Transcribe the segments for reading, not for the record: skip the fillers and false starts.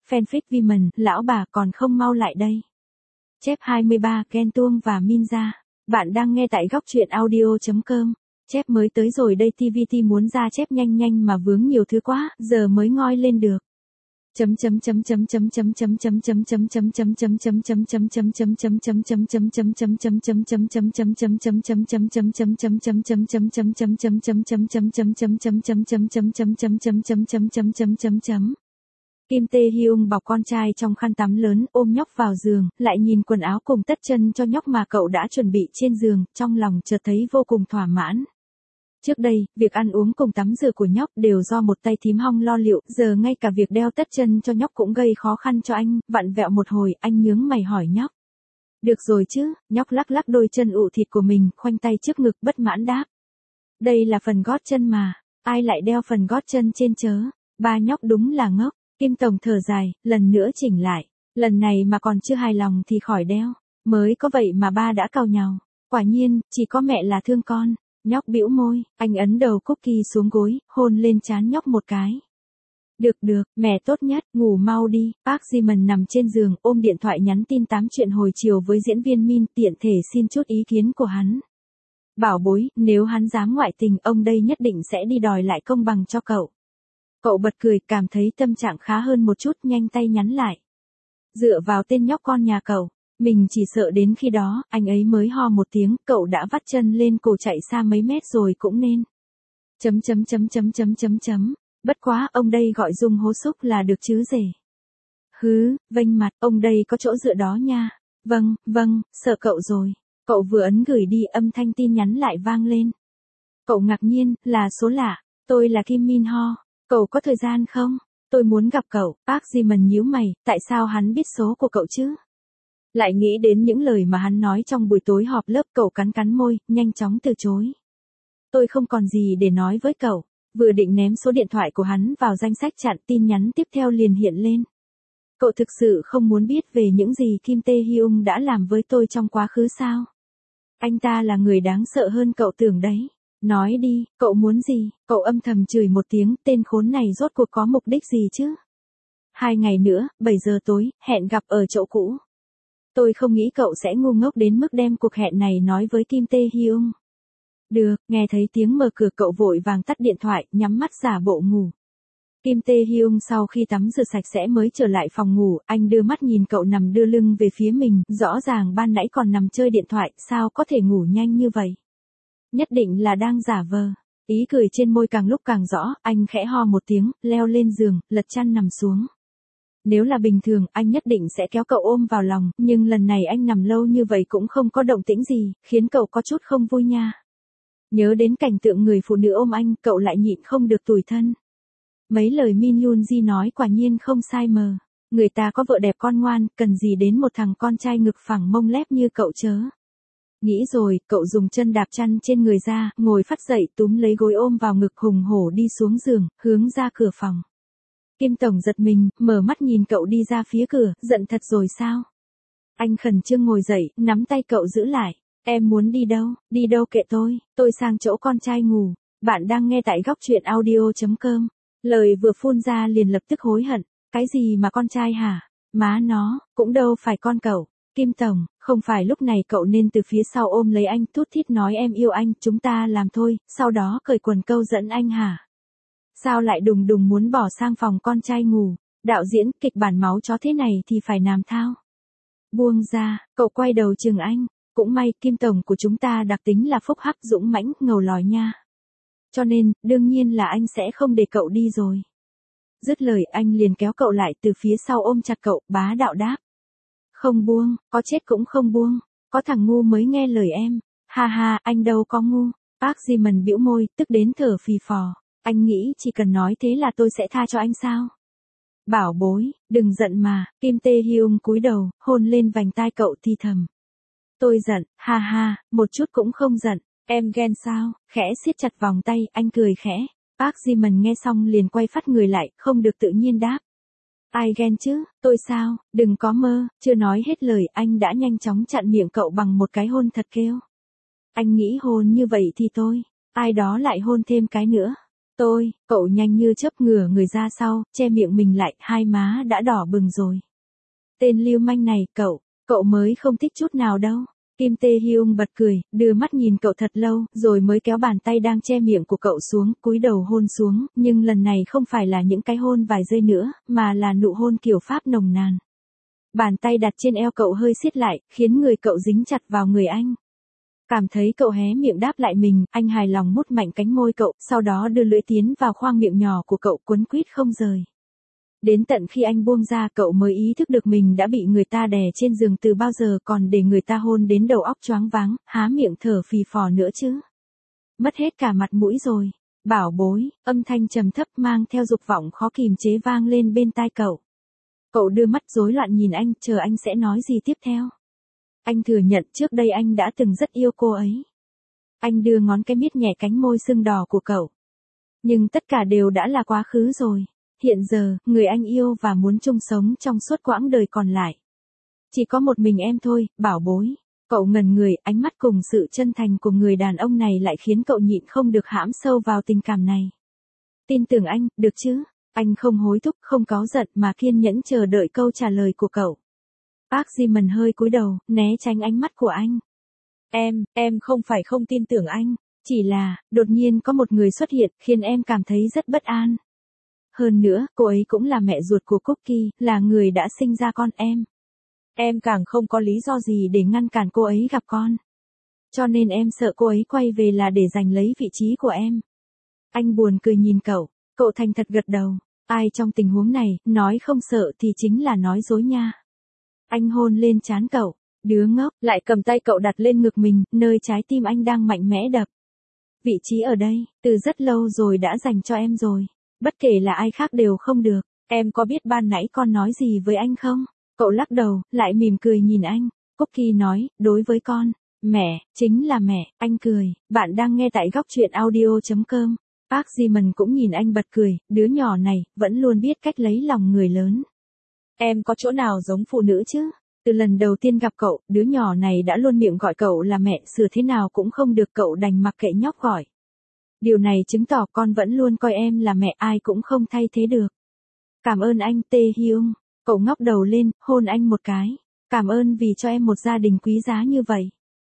fanfic Vimen, lão bà còn không mau lại đây. Chép 23, Ken Tuông và Minza. Bạn đang nghe tại góc truyện audio.com. Chép mới tới rồi đây, TVT muốn ra chép nhanh nhanh mà vướng nhiều thứ quá, giờ mới ngoi lên được. Kim Tae Hyung bọc con trai trong khăn tắm lớn, ôm nhóc vào giường, lại nhìn quần áo cùng tất chân cho nhóc mà cậu đã chuẩn bị trên giường, trong lòng chợt thấy vô cùng thỏa mãn. Trước đây, việc ăn uống cùng tắm rửa của nhóc đều do một tay thím Hong lo liệu, giờ ngay cả việc đeo tất chân cho nhóc cũng gây khó khăn cho anh, vặn vẹo một hồi, anh nhướng mày hỏi nhóc. Được rồi chứ, nhóc lắc lắc đôi chân ụ thịt của mình, khoanh tay trước ngực bất mãn đáp. Đây là phần gót chân mà, ai lại đeo phần gót chân trên chớ, ba nhóc đúng là ngốc. Kim Tổng thở dài, lần nữa chỉnh lại, lần này mà còn chưa hài lòng thì khỏi đeo, mới có vậy mà ba đã càu nhàu, quả nhiên, chỉ có mẹ là thương con. Nhóc bĩu môi, anh ấn đầu Cookie xuống gối, hôn lên trán nhóc một cái. Được, mẹ tốt nhất, ngủ mau đi. Park Ji-min nằm trên giường, ôm điện thoại nhắn tin tám chuyện hồi chiều với diễn viên Min, tiện thể xin chút ý kiến của hắn. Bảo bối, nếu hắn dám ngoại tình, ông đây nhất định sẽ đi đòi lại công bằng cho cậu. Cậu bật cười, cảm thấy tâm trạng khá hơn một chút, nhanh tay nhắn lại. Dựa vào tên nhóc con nhà cậu. Mình chỉ sợ đến khi đó, anh ấy mới ho một tiếng, cậu đã vắt chân lên cổ chạy xa mấy mét rồi cũng nên. Bất quá, ông đây gọi Dung hố xúc là được chứ rể. Hứ, vênh mặt, ông đây có chỗ dựa đó nha. Vâng, sợ cậu rồi. Cậu vừa ấn gửi đi, âm thanh tin nhắn lại vang lên. Cậu ngạc nhiên, là số lạ. Tôi là Kim Min Ho. Cậu có thời gian không? Tôi muốn gặp cậu. Park Ji-min nhíu mày, tại sao hắn biết số của cậu chứ? Lại nghĩ đến những lời mà hắn nói trong buổi tối họp lớp, cậu cắn môi, nhanh chóng từ chối. Tôi không còn gì để nói với cậu. Vừa định ném số điện thoại của hắn vào danh sách chặn, tin nhắn tiếp theo liền hiện lên. Cậu thực sự không muốn biết về những gì Kim Tae Hyung đã làm với tôi trong quá khứ sao? Anh ta là người đáng sợ hơn cậu tưởng đấy. Nói đi, cậu muốn gì? Cậu âm thầm chửi một tiếng, tên khốn này rốt cuộc có mục đích gì chứ? 2 ngày nữa, 7 giờ tối, hẹn gặp ở chỗ cũ. Tôi không nghĩ cậu sẽ ngu ngốc đến mức đem cuộc hẹn này nói với Kim Tae Hyung. Được, nghe thấy tiếng mở cửa cậu vội vàng tắt điện thoại, nhắm mắt giả bộ ngủ. Kim Tae Hyung sau khi tắm rửa sạch sẽ mới trở lại phòng ngủ, anh đưa mắt nhìn cậu nằm đưa lưng về phía mình, rõ ràng ban nãy còn nằm chơi điện thoại, sao có thể ngủ nhanh như vậy? Nhất định là đang giả vờ. Ý cười trên môi càng lúc càng rõ, anh khẽ ho một tiếng, leo lên giường, lật chăn nằm xuống. Nếu là bình thường, anh nhất định sẽ kéo cậu ôm vào lòng, nhưng lần này anh nằm lâu như vậy cũng không có động tĩnh gì, khiến cậu có chút không vui nha. Nhớ đến cảnh tượng người phụ nữ ôm anh, cậu lại nhịn không được tủi thân. Mấy lời Min Yoon Ji nói quả nhiên không sai mờ. Người ta có vợ đẹp con ngoan, cần gì đến một thằng con trai ngực phẳng mông lép như cậu chớ. Nghĩ rồi, cậu dùng chân đạp chăn trên người ra, ngồi phắt dậy, túm lấy gối ôm vào ngực hùng hổ đi xuống giường, hướng ra cửa phòng. Kim Tổng giật mình, mở mắt nhìn cậu đi ra phía cửa, giận thật rồi sao? Anh khẩn trương ngồi dậy, nắm tay cậu giữ lại. Em muốn đi đâu kệ tôi sang chỗ con trai ngủ. Bạn đang nghe tại góc truyện audio.com. Lời vừa phun ra liền lập tức hối hận. Cái gì mà con trai hả? Má nó, cũng đâu phải con cậu. Kim Tổng, không phải lúc này cậu nên từ phía sau ôm lấy anh, thút thít nói em yêu anh, chúng ta làm thôi, sau đó cởi quần câu dẫn anh hả? Sao lại đùng đùng muốn bỏ sang phòng con trai ngủ? Đạo diễn, kịch bản máu chó thế này thì phải làm thao. Buông ra, cậu quay đầu chừng anh. Cũng may, Kim Tổng của chúng ta đặc tính là phúc hắc dũng mãnh, ngầu lòi nha. Cho nên, đương nhiên là anh sẽ không để cậu đi rồi. Dứt lời anh liền kéo cậu lại từ phía sau ôm chặt cậu, bá đạo đáp. Không buông, có chết cũng không buông. Có thằng ngu mới nghe lời em. Ha ha, anh đâu có ngu. Park Ji-min bĩu môi, tức đến thở phì phò. Anh nghĩ chỉ cần nói thế là tôi sẽ tha cho anh sao? Bảo bối, đừng giận mà. Kim Tae Hyung cúi đầu, hôn lên vành tai cậu thì thầm. Tôi giận, ha ha, một chút cũng không giận. Em ghen sao? Khẽ siết chặt vòng tay, anh cười khẽ. Park Ji-min nghe xong liền quay phát người lại, không được tự nhiên đáp. Ai ghen chứ, tôi sao, đừng có mơ. Chưa nói hết lời, anh đã nhanh chóng chặn miệng cậu bằng một cái hôn thật kêu. Anh nghĩ hôn như vậy thì tôi, ai đó lại hôn thêm cái nữa. Cậu nhanh như chớp ngửa người ra sau, che miệng mình lại, hai má đã đỏ bừng rồi. Tên lưu manh này, cậu mới không thích chút nào đâu. Kim Tae Hyung bật cười, đưa mắt nhìn cậu thật lâu, rồi mới kéo bàn tay đang che miệng của cậu xuống, cúi đầu hôn xuống, nhưng lần này không phải là những cái hôn vài giây nữa, mà là nụ hôn kiểu Pháp nồng nàn. Bàn tay đặt trên eo cậu hơi siết lại, khiến người cậu dính chặt vào người anh. Cảm thấy cậu hé miệng đáp lại mình, anh hài lòng mút mạnh cánh môi cậu, sau đó đưa lưỡi tiến vào khoang miệng nhỏ của cậu quấn quýt không rời. Đến tận khi anh buông ra cậu mới ý thức được mình đã bị người ta đè trên giường từ bao giờ còn để người ta hôn đến đầu óc choáng váng, há miệng thở phì phò nữa chứ. Mất hết cả mặt mũi rồi. Bảo bối, âm thanh trầm thấp mang theo dục vọng khó kìm chế vang lên bên tai cậu. Cậu đưa mắt rối loạn nhìn anh, chờ anh sẽ nói gì tiếp theo. Anh thừa nhận trước đây anh đã từng rất yêu cô ấy. Anh đưa ngón cái miết nhẹ cánh môi sưng đỏ của cậu. Nhưng tất cả đều đã là quá khứ rồi. Hiện giờ, người anh yêu và muốn chung sống trong suốt quãng đời còn lại. Chỉ có một mình em thôi, bảo bối. Cậu ngẩn người, ánh mắt cùng sự chân thành của người đàn ông này lại khiến cậu nhịn không được hãm sâu vào tình cảm này. Tin tưởng anh, được chứ? Anh không hối thúc, không cáu giận mà kiên nhẫn chờ đợi câu trả lời của cậu. Park Ji-min hơi cúi đầu, né tránh ánh mắt của anh. Em không phải không tin tưởng anh, chỉ là, đột nhiên có một người xuất hiện, khiến em cảm thấy rất bất an. Hơn nữa, cô ấy cũng là mẹ ruột của Cookie, là người đã sinh ra con em. Em càng không có lý do gì để ngăn cản cô ấy gặp con. Cho nên em sợ cô ấy quay về là để giành lấy vị trí của em. Anh buồn cười nhìn cậu thành thật gật đầu. Ai trong tình huống này, nói không sợ thì chính là nói dối nha. Anh hôn lên trán cậu, đứa ngốc, lại cầm tay cậu đặt lên ngực mình, nơi trái tim anh đang mạnh mẽ đập. Vị trí ở đây, từ rất lâu rồi đã dành cho em rồi. Bất kể là ai khác đều không được. Em có biết ban nãy con nói gì với anh không? Cậu lắc đầu, lại mỉm cười nhìn anh. Cookie nói, đối với con, mẹ, chính là mẹ. Anh cười, bạn đang nghe tại góc truyện audio.com. Park Ji-min cũng nhìn anh bật cười, đứa nhỏ này, vẫn luôn biết cách lấy lòng người lớn. Em có chỗ nào giống phụ nữ chứ? Từ lần đầu tiên gặp cậu, đứa nhỏ này đã luôn miệng gọi cậu là mẹ, sửa thế nào cũng không được, cậu đành mặc kệ nhóc gọi. Điều này chứng tỏ con vẫn luôn coi em là mẹ, ai cũng không thay thế được. Cảm ơn anh Tae Hyung. Cậu ngóc đầu lên, hôn anh một cái. Cảm ơn vì cho em một gia đình quý giá như vậy.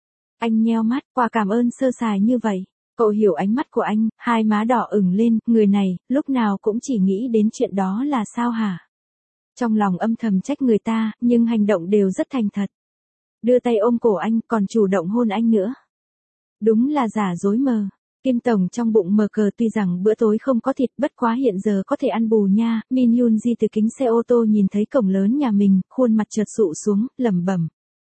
Anh nheo mắt, quả cảm ơn sơ sài như vậy. Cậu hiểu ánh mắt của anh, hai má đỏ ửng lên, người này, lúc nào cũng chỉ nghĩ đến chuyện đó là sao hả? Trong lòng âm thầm trách người ta, nhưng hành động đều rất thành thật. Đưa tay ôm cổ anh, còn chủ động hôn anh nữa. Đúng là giả dối mờ. Kim Tổng trong bụng mờ cờ, tuy rằng bữa tối không có thịt, bất quá hiện giờ có thể ăn bù nha. Min Yoon Ji từ kính xe ô tô nhìn thấy cổng lớn nhà mình, khuôn mặt chợt sụ xuống, lẩm bẩm.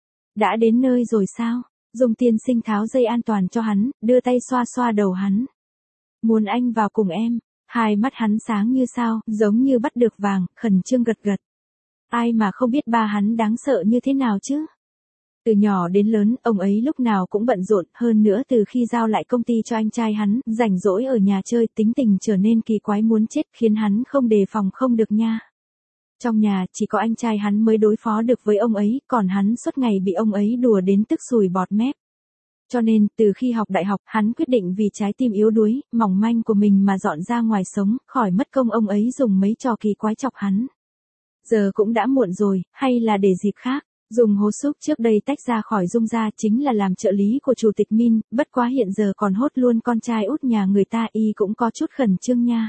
Đã đến nơi rồi sao? Dung tiên sinh tháo dây an toàn cho hắn, đưa tay xoa xoa đầu hắn. Muốn anh vào cùng em. Hai mắt hắn sáng như sao, giống như bắt được vàng, khẩn trương gật gật. Ai mà không biết ba hắn đáng sợ như thế nào chứ? Từ nhỏ đến lớn, ông ấy lúc nào cũng bận rộn, hơn nữa từ khi giao lại công ty cho anh trai hắn, rảnh rỗi ở nhà chơi, tính tình trở nên kỳ quái muốn chết, khiến hắn không đề phòng không được nha. Trong nhà, chỉ có anh trai hắn mới đối phó được với ông ấy, còn hắn suốt ngày bị ông ấy đùa đến tức sùi bọt mép. Cho nên, từ khi học đại học, hắn quyết định vì trái tim yếu đuối, mỏng manh của mình mà dọn ra ngoài sống, khỏi mất công ông ấy dùng mấy trò kỳ quái chọc hắn. Giờ cũng đã muộn rồi, hay là để dịp khác. Dung Ho Suk trước đây tách ra khỏi Dung gia chính là làm trợ lý của chủ tịch Min, bất quá hiện giờ còn hốt luôn con trai út nhà người ta, y cũng có chút khẩn trương nha.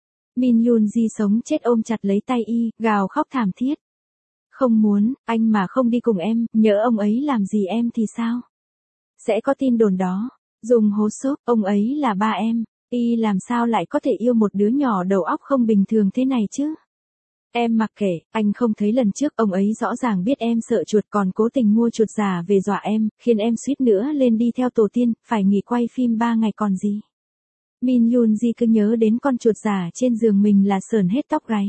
Min Yoon Ji sống chết ôm chặt lấy tay y, gào khóc thảm thiết. Không muốn, anh mà không đi cùng em, nhỡ ông ấy làm gì em thì sao? Sẽ có tin đồn đó. Dung Ho Suk, ông ấy là ba em, y làm sao lại có thể yêu một đứa nhỏ đầu óc không bình thường thế này chứ? Em mặc kệ, anh không thấy lần trước ông ấy rõ ràng biết em sợ chuột còn cố tình mua chuột giả về dọa em, khiến em suýt nữa lên đi theo tổ tiên, phải nghỉ quay phim 3 ngày còn gì. Min Yoon Ji cứ nhớ đến con chuột giả trên giường mình là sởn hết tóc gáy.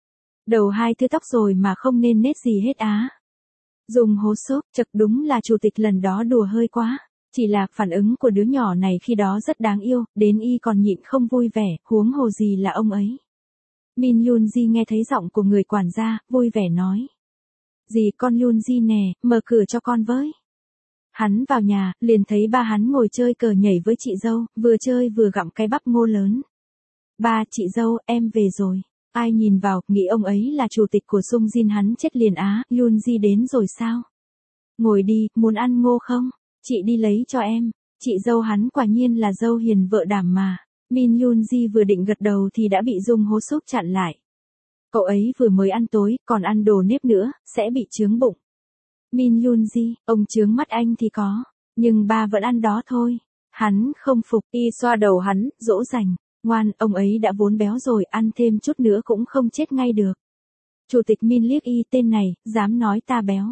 Đầu hai thưa tóc rồi mà không nên nết gì hết á. Dung Ho Suk, chật đúng là chủ tịch lần đó đùa hơi quá. Chỉ là phản ứng của đứa nhỏ này khi đó rất đáng yêu, đến y còn nhịn không vui vẻ, huống hồ gì là ông ấy. Min Yoon Ji nghe thấy giọng của người quản gia, vui vẻ nói. Dì con Yoon Ji nè, mở cửa cho con với. Hắn vào nhà, liền thấy ba hắn ngồi chơi cờ nhảy với chị dâu, vừa chơi vừa gặm cái bắp ngô lớn. Ba, chị dâu, em về rồi. Ai nhìn vào, nghĩ ông ấy là chủ tịch của Sung Jin, hắn chết liền á, Yoon Ji đến rồi sao? Ngồi đi, muốn ăn ngô không? Chị đi lấy cho em. Chị dâu hắn quả nhiên là dâu hiền vợ đảm mà. Min Yoon Ji vừa định gật đầu thì đã bị Dung Hố Súc chặn lại. Cậu ấy vừa mới ăn tối, còn ăn đồ nếp nữa, sẽ bị chướng bụng. Min Yoon Ji, ông chướng mắt anh thì có, nhưng ba vẫn ăn đó thôi. Hắn không phục, y xoa đầu hắn, dỗ dành. Ngoan, ông ấy đã vốn béo rồi, ăn thêm chút nữa cũng không chết ngay được. Chủ tịch Min liếc y, tên này, dám nói ta béo.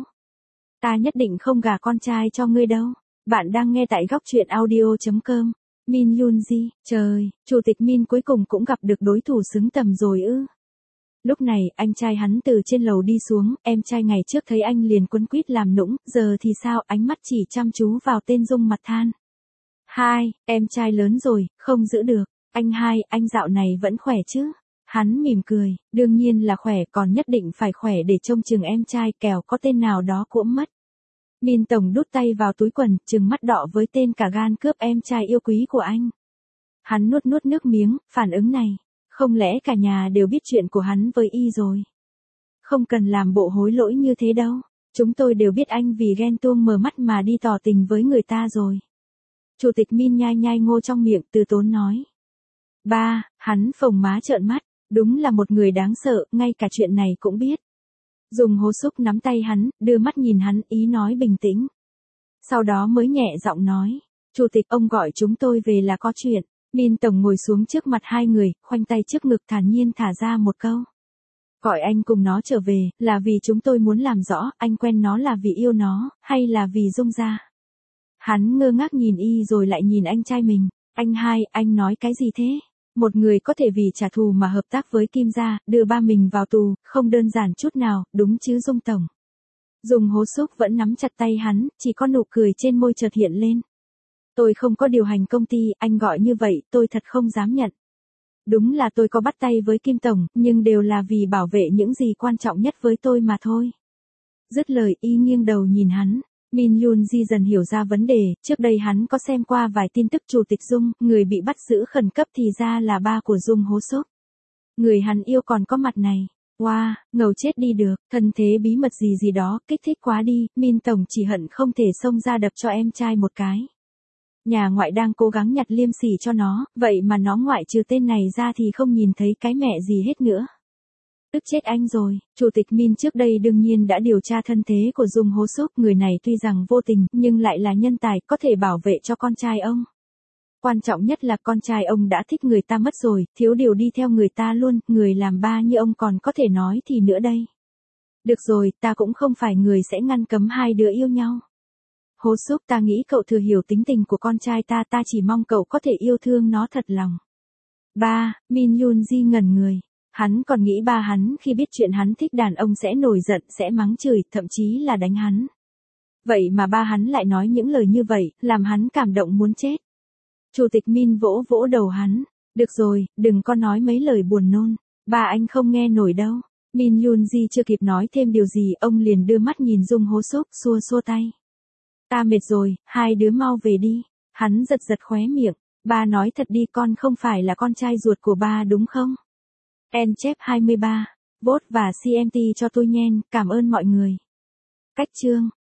Ta nhất định không gả con trai cho ngươi đâu. Bạn đang nghe tại góc truyện audio.com. Min Yoon Ji, trời, chủ tịch Min cuối cùng cũng gặp được đối thủ xứng tầm rồi ư. Lúc này, anh trai hắn từ trên lầu đi xuống, em trai ngày trước thấy anh liền quấn quýt làm nũng, giờ thì sao, ánh mắt chỉ chăm chú vào tên Dung mặt than. Hai, em trai lớn rồi, không giữ được. Anh hai, anh dạo này vẫn khỏe chứ? Hắn mỉm cười, đương nhiên là khỏe, còn nhất định phải khỏe để trông chừng em trai, kẻo có tên nào đó cuỗm mất. Min Tổng đút tay vào túi quần, trừng mắt đỏ với tên cả gan cướp em trai yêu quý của anh. Hắn nuốt nuốt nước miếng, phản ứng này, không lẽ cả nhà đều biết chuyện của hắn với y rồi? Không cần làm bộ hối lỗi như thế đâu, chúng tôi đều biết anh vì ghen tuông mờ mắt mà đi tỏ tình với người ta rồi. Chủ tịch Min nhai nhai ngô trong miệng, từ tốn nói. Ba, hắn phồng má trợn mắt, đúng là một người đáng sợ, ngay cả chuyện này cũng biết. Dung Hố Súc nắm tay hắn, đưa mắt nhìn hắn, ý nói bình tĩnh. Sau đó mới nhẹ giọng nói, chủ tịch, ông gọi chúng tôi về là có chuyện. Min Tổng ngồi xuống trước mặt hai người, khoanh tay trước ngực thản nhiên thả ra một câu. Gọi anh cùng nó trở về, là vì chúng tôi muốn làm rõ, anh quen nó là vì yêu nó, hay là vì Dung gia. Hắn ngơ ngác nhìn y rồi lại nhìn anh trai mình. Anh hai, anh nói cái gì thế? Một người có thể vì trả thù mà hợp tác với Kim gia, đưa ba mình vào tù, không đơn giản chút nào, đúng chứ Dung Tổng. Dung Hố Súc vẫn nắm chặt tay hắn, chỉ có nụ cười trên môi chợt hiện lên. Tôi không có điều hành công ty, anh gọi như vậy, tôi thật không dám nhận. Đúng là tôi có bắt tay với Kim Tổng, nhưng đều là vì bảo vệ những gì quan trọng nhất với tôi mà thôi. Dứt lời y nghiêng đầu nhìn hắn. Min Yoon Ji dần hiểu ra vấn đề, trước đây hắn có xem qua vài tin tức chủ tịch Dung, người bị bắt giữ khẩn cấp thì ra là ba của Dung Hố Súc. Người hắn yêu còn có mặt này. Wow, ngầu chết đi được, thân thế bí mật gì gì đó, kích thích quá đi, Min Tổng chỉ hận không thể xông ra đập cho em trai một cái. Nhà ngoại đang cố gắng nhặt liêm sỉ cho nó, vậy mà nó ngoại trừ tên này ra thì không nhìn thấy cái mẹ gì hết nữa. Tức chết anh rồi, chủ tịch Min trước đây đương nhiên đã điều tra thân thế của Dung Hố Súc, người này tuy rằng vô tình, nhưng lại là nhân tài, có thể bảo vệ cho con trai ông. Quan trọng nhất là con trai ông đã thích người ta mất rồi, thiếu điều đi theo người ta luôn, người làm ba như ông còn có thể nói thì nữa đây. Được rồi, ta cũng không phải người sẽ ngăn cấm hai đứa yêu nhau. Hố Súc, ta nghĩ cậu thừa hiểu tính tình của con trai ta, ta chỉ mong cậu có thể yêu thương nó thật lòng. Ba, Min Yoon Ji ngẩn người. Hắn còn nghĩ ba hắn khi biết chuyện hắn thích đàn ông sẽ nổi giận, sẽ mắng chửi, thậm chí là đánh hắn. Vậy mà ba hắn lại nói những lời như vậy, làm hắn cảm động muốn chết. Chủ tịch Min vỗ vỗ đầu hắn. Được rồi, đừng có nói mấy lời buồn nôn. Ba anh không nghe nổi đâu. Min Yoon Ji chưa kịp nói thêm điều gì, ông liền đưa mắt nhìn Dung Hố Súc, xua xua tay. Ta mệt rồi, hai đứa mau về đi. Hắn giật giật khóe miệng. Ba nói thật đi, con không phải là con trai ruột của ba đúng không? En chép 23. Vote và CMT cho tôi nhen, cảm ơn mọi người. Cách chương.